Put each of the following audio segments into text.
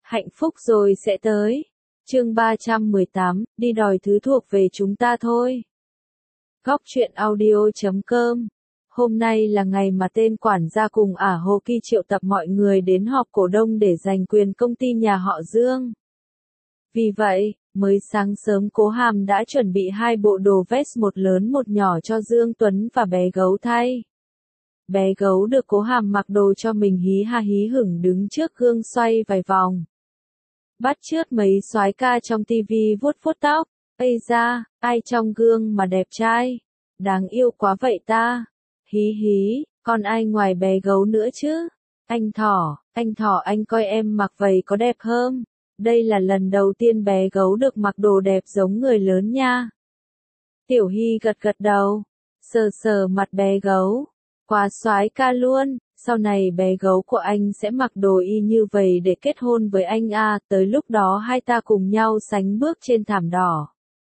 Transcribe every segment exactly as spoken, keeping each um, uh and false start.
Hạnh phúc rồi sẽ tới. Chương ba trăm mười tám, đi đòi thứ thuộc về chúng ta thôi. Góc truyện audio chấm com. Hôm nay là ngày mà tên quản gia cùng ả Hồ Kỳ triệu tập mọi người đến họp cổ đông để giành quyền công ty nhà họ Dương. Vì vậy, mới sáng sớm Cố Hàm đã chuẩn bị hai bộ đồ vest một lớn một nhỏ cho Dương Tuấn và bé Gấu thay. Bé Gấu được Cố Hàm mặc đồ cho mình hí ha hí hửng đứng trước gương xoay vài vòng. Bắt chước mấy soái ca trong tivi vuốt vuốt tóc, ây da, ai trong gương mà đẹp trai, đáng yêu quá vậy ta, hí hí, còn ai ngoài bé Gấu nữa chứ, anh Thỏ, anh Thỏ anh coi em mặc vậy có đẹp không, đây là lần đầu tiên bé Gấu được mặc đồ đẹp giống người lớn nha. Tiểu Hy gật gật đầu, sờ sờ mặt bé Gấu, quá soái ca luôn. Sau này bé Gấu của anh sẽ mặc đồ y như vậy để kết hôn với anh à, tới lúc đó hai ta cùng nhau sánh bước trên thảm đỏ.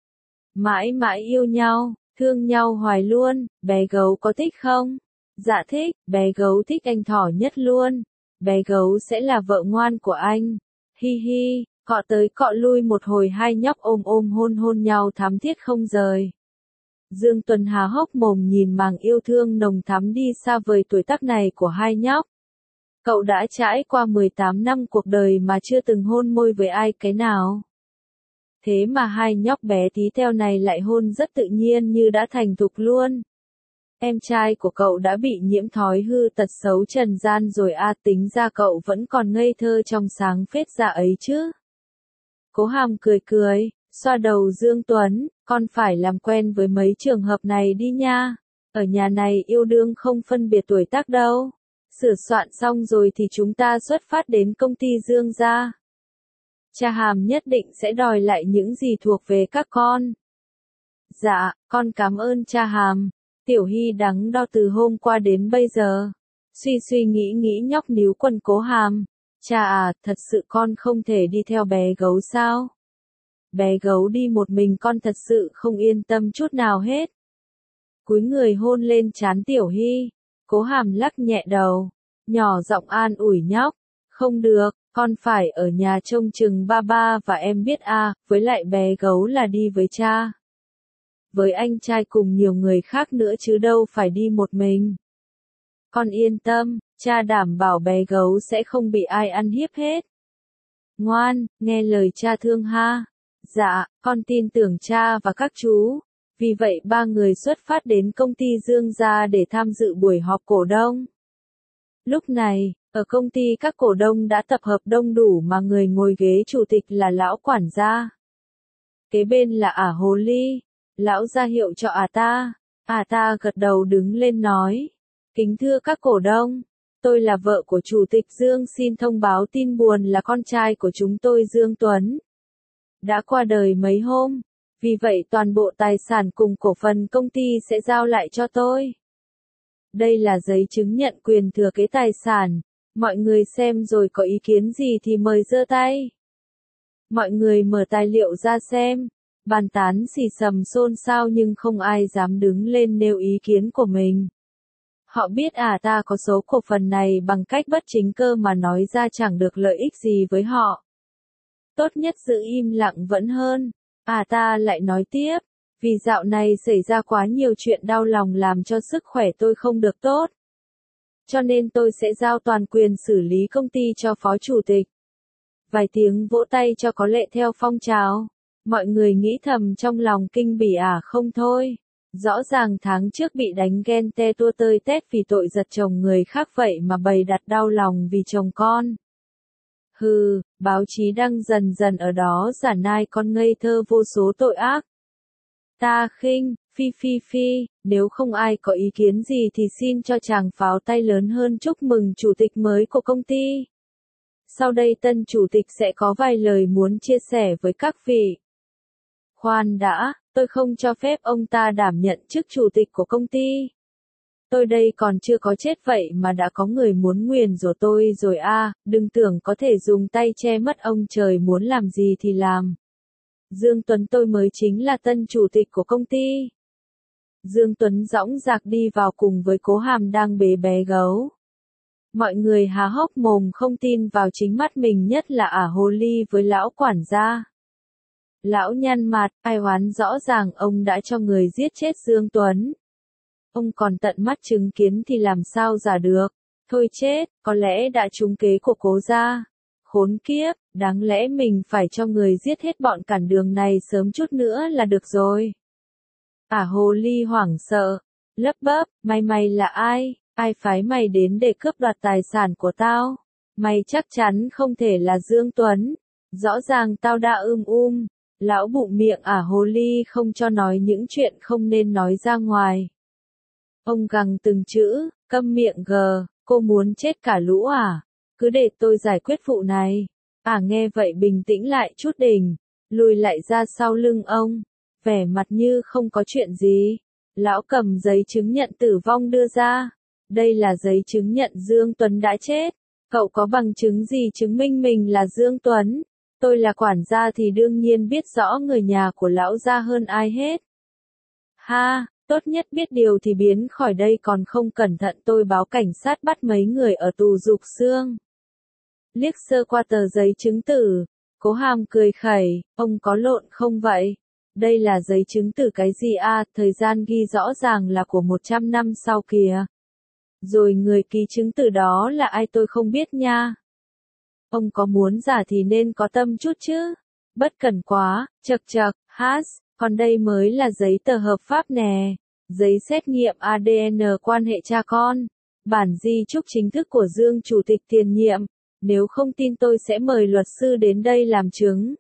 Mãi mãi yêu nhau, thương nhau hoài luôn, bé Gấu có thích không? Dạ thích, bé Gấu thích anh Thỏ nhất luôn, bé Gấu sẽ là vợ ngoan của anh. Hi hi, cọ tới cọ lui một hồi hai nhóc ôm ôm hôn hôn nhau thắm thiết không rời. Dương Tuấn há hốc mồm nhìn màng yêu thương nồng thắm đi xa vời tuổi tác này của hai nhóc. Cậu đã trải qua mười tám năm cuộc đời mà chưa từng hôn môi với ai cái nào. Thế mà hai nhóc bé tí teo này lại hôn rất tự nhiên như đã thành thục luôn. Em trai của cậu đã bị nhiễm thói hư tật xấu trần gian rồi à, tính ra cậu vẫn còn ngây thơ trong sáng phết ra ấy chứ. Cố Hàm cười cười, xoa đầu Dương Tuấn, con phải làm quen với mấy trường hợp này đi nha. Ở nhà này yêu đương không phân biệt tuổi tác đâu. Sửa soạn xong rồi thì chúng ta xuất phát đến công ty Dương gia. Cha Hàm nhất định sẽ đòi lại những gì thuộc về các con. Dạ, con cảm ơn cha Hàm. Tiểu Hy đắng đo từ hôm qua đến bây giờ. Suy suy nghĩ nghĩ nhóc níu quần Cố Hàm. Cha à, thật sự con không thể đi theo bé Gấu sao? Bé Gấu đi một mình con thật sự không yên tâm chút nào hết. Cúi người hôn lên trán Tiểu Hy. Cố Hàm lắc nhẹ đầu. Nhỏ giọng an ủi nhóc. Không được, con phải ở nhà trông chừng ba ba và em biết à, với lại bé Gấu là đi với cha. Với anh trai cùng nhiều người khác nữa chứ đâu phải đi một mình. Con yên tâm, cha đảm bảo bé Gấu sẽ không bị ai ăn hiếp hết. Ngoan, nghe lời cha thương ha. Dạ, con tin tưởng cha và các chú. Vì vậy ba người xuất phát đến công ty Dương gia để tham dự buổi họp cổ đông. Lúc này, ở công ty các cổ đông đã tập hợp đông đủ mà người ngồi ghế chủ tịch là lão quản gia. Kế bên là ả Hồ Ly. Lão ra hiệu cho ả ta. Ả ta gật đầu đứng lên nói. Kính thưa các cổ đông, tôi là vợ của chủ tịch Dương, xin thông báo tin buồn là con trai của chúng tôi Dương Tuấn đã qua đời mấy hôm, vì vậy toàn bộ tài sản cùng cổ phần công ty sẽ giao lại cho tôi. Đây là giấy chứng nhận quyền thừa kế tài sản, mọi người xem rồi có ý kiến gì thì mời giơ tay. Mọi người mở tài liệu ra xem, bàn tán xì xầm xôn xao nhưng không ai dám đứng lên nêu ý kiến của mình. Họ biết à ta có số cổ phần này bằng cách bất chính cơ mà nói ra chẳng được lợi ích gì với họ. Tốt nhất giữ im lặng vẫn hơn. À ta lại nói tiếp, vì dạo này xảy ra quá nhiều chuyện đau lòng làm cho sức khỏe tôi không được tốt. Cho nên tôi sẽ giao toàn quyền xử lý công ty cho phó chủ tịch. Vài tiếng vỗ tay cho có lệ theo phong trào. Mọi người nghĩ thầm trong lòng kinh bỉ à không thôi. Rõ ràng tháng trước bị đánh ghen te tua tơi tét vì tội giật chồng người khác vậy mà bày đặt đau lòng vì chồng con. Hừ, báo chí đang dần dần ở đó giả nai con ngây thơ vô số tội ác. Ta khinh, phi phi phi, nếu không ai có ý kiến gì thì xin cho chàng pháo tay lớn hơn chúc mừng chủ tịch mới của công ty. Sau đây tân chủ tịch sẽ có vài lời muốn chia sẻ với các vị. Khoan đã, tôi không cho phép ông ta đảm nhận chức chủ tịch của công ty. Tôi đây còn chưa có chết vậy mà đã có người muốn nguyền rủa tôi rồi à, đừng tưởng có thể dùng tay che mất ông trời muốn làm gì thì làm. Dương Tuấn tôi mới chính là tân chủ tịch của công ty. Dương Tuấn dõng dạc đi vào cùng với Cố Hàm đang bế bé Gấu. Mọi người há hốc mồm không tin vào chính mắt mình, nhất là ả hồ ly với lão quản gia. Lão nhăn mặt, ai oán, rõ ràng ông đã cho người giết chết Dương Tuấn. Ông còn tận mắt chứng kiến thì làm sao giả được. Thôi chết, có lẽ đã trúng kế của Cố gia. Khốn kiếp, đáng lẽ mình phải cho người giết hết bọn cản đường này sớm chút nữa là được rồi. Ả hồ ly hoảng sợ, lấp bấp, mày mày là ai? Ai phái mày đến để cướp đoạt tài sản của tao? Mày chắc chắn không thể là Dương Tuấn. Rõ ràng tao đã ưm um. Lão bụng miệng ả hồ ly không cho nói những chuyện không nên nói ra ngoài. Ông gằn từng chữ, câm miệng gờ, cô muốn chết cả lũ à? Cứ để tôi giải quyết vụ này. Ả nghe vậy bình tĩnh lại chút đỉnh, lùi lại ra sau lưng ông, vẻ mặt như không có chuyện gì. Lão cầm giấy chứng nhận tử vong đưa ra. Đây là giấy chứng nhận Dương Tuấn đã chết. Cậu có bằng chứng gì chứng minh mình là Dương Tuấn? Tôi là quản gia thì đương nhiên biết rõ người nhà của lão gia hơn ai hết. Ha, tốt nhất biết điều thì biến khỏi đây, còn không cẩn thận tôi báo cảnh sát bắt mấy người ở tù Dục Xương. Liếc sơ qua tờ giấy chứng tử, Cố Hàm cười khẩy, ông có lộn không vậy? Đây là giấy chứng tử cái gì à, thời gian ghi rõ ràng là của một trăm năm sau kìa. Rồi người ký chứng tử đó là ai tôi không biết nha. Ông có muốn giả thì nên có tâm chút chứ. Bất cẩn quá, chật chật, hát, còn đây mới là giấy tờ hợp pháp nè. Giấy xét nghiệm a đê en quan hệ cha con. Bản di chúc chính thức của Dương Chủ tịch tiền nhiệm. Nếu không tin tôi sẽ mời luật sư đến đây làm chứng.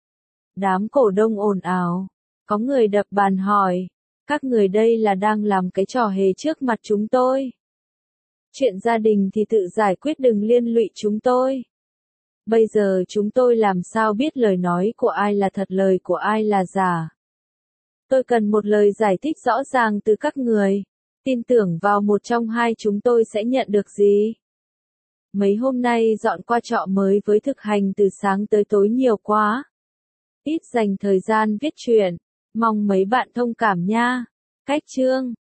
Đám cổ đông ồn ào. Có người đập bàn hỏi. Các người đây là đang làm cái trò hề trước mặt chúng tôi. Chuyện gia đình thì tự giải quyết, đừng liên lụy chúng tôi. Bây giờ chúng tôi làm sao biết lời nói của ai là thật, lời của ai là giả? Tôi cần một lời giải thích rõ ràng từ các người. Tin tưởng vào một trong hai chúng tôi sẽ nhận được gì? Mấy hôm nay dọn qua trọ mới với thực hành từ sáng tới tối nhiều quá. Ít dành thời gian viết truyện. Mong mấy bạn thông cảm nha. Cách chương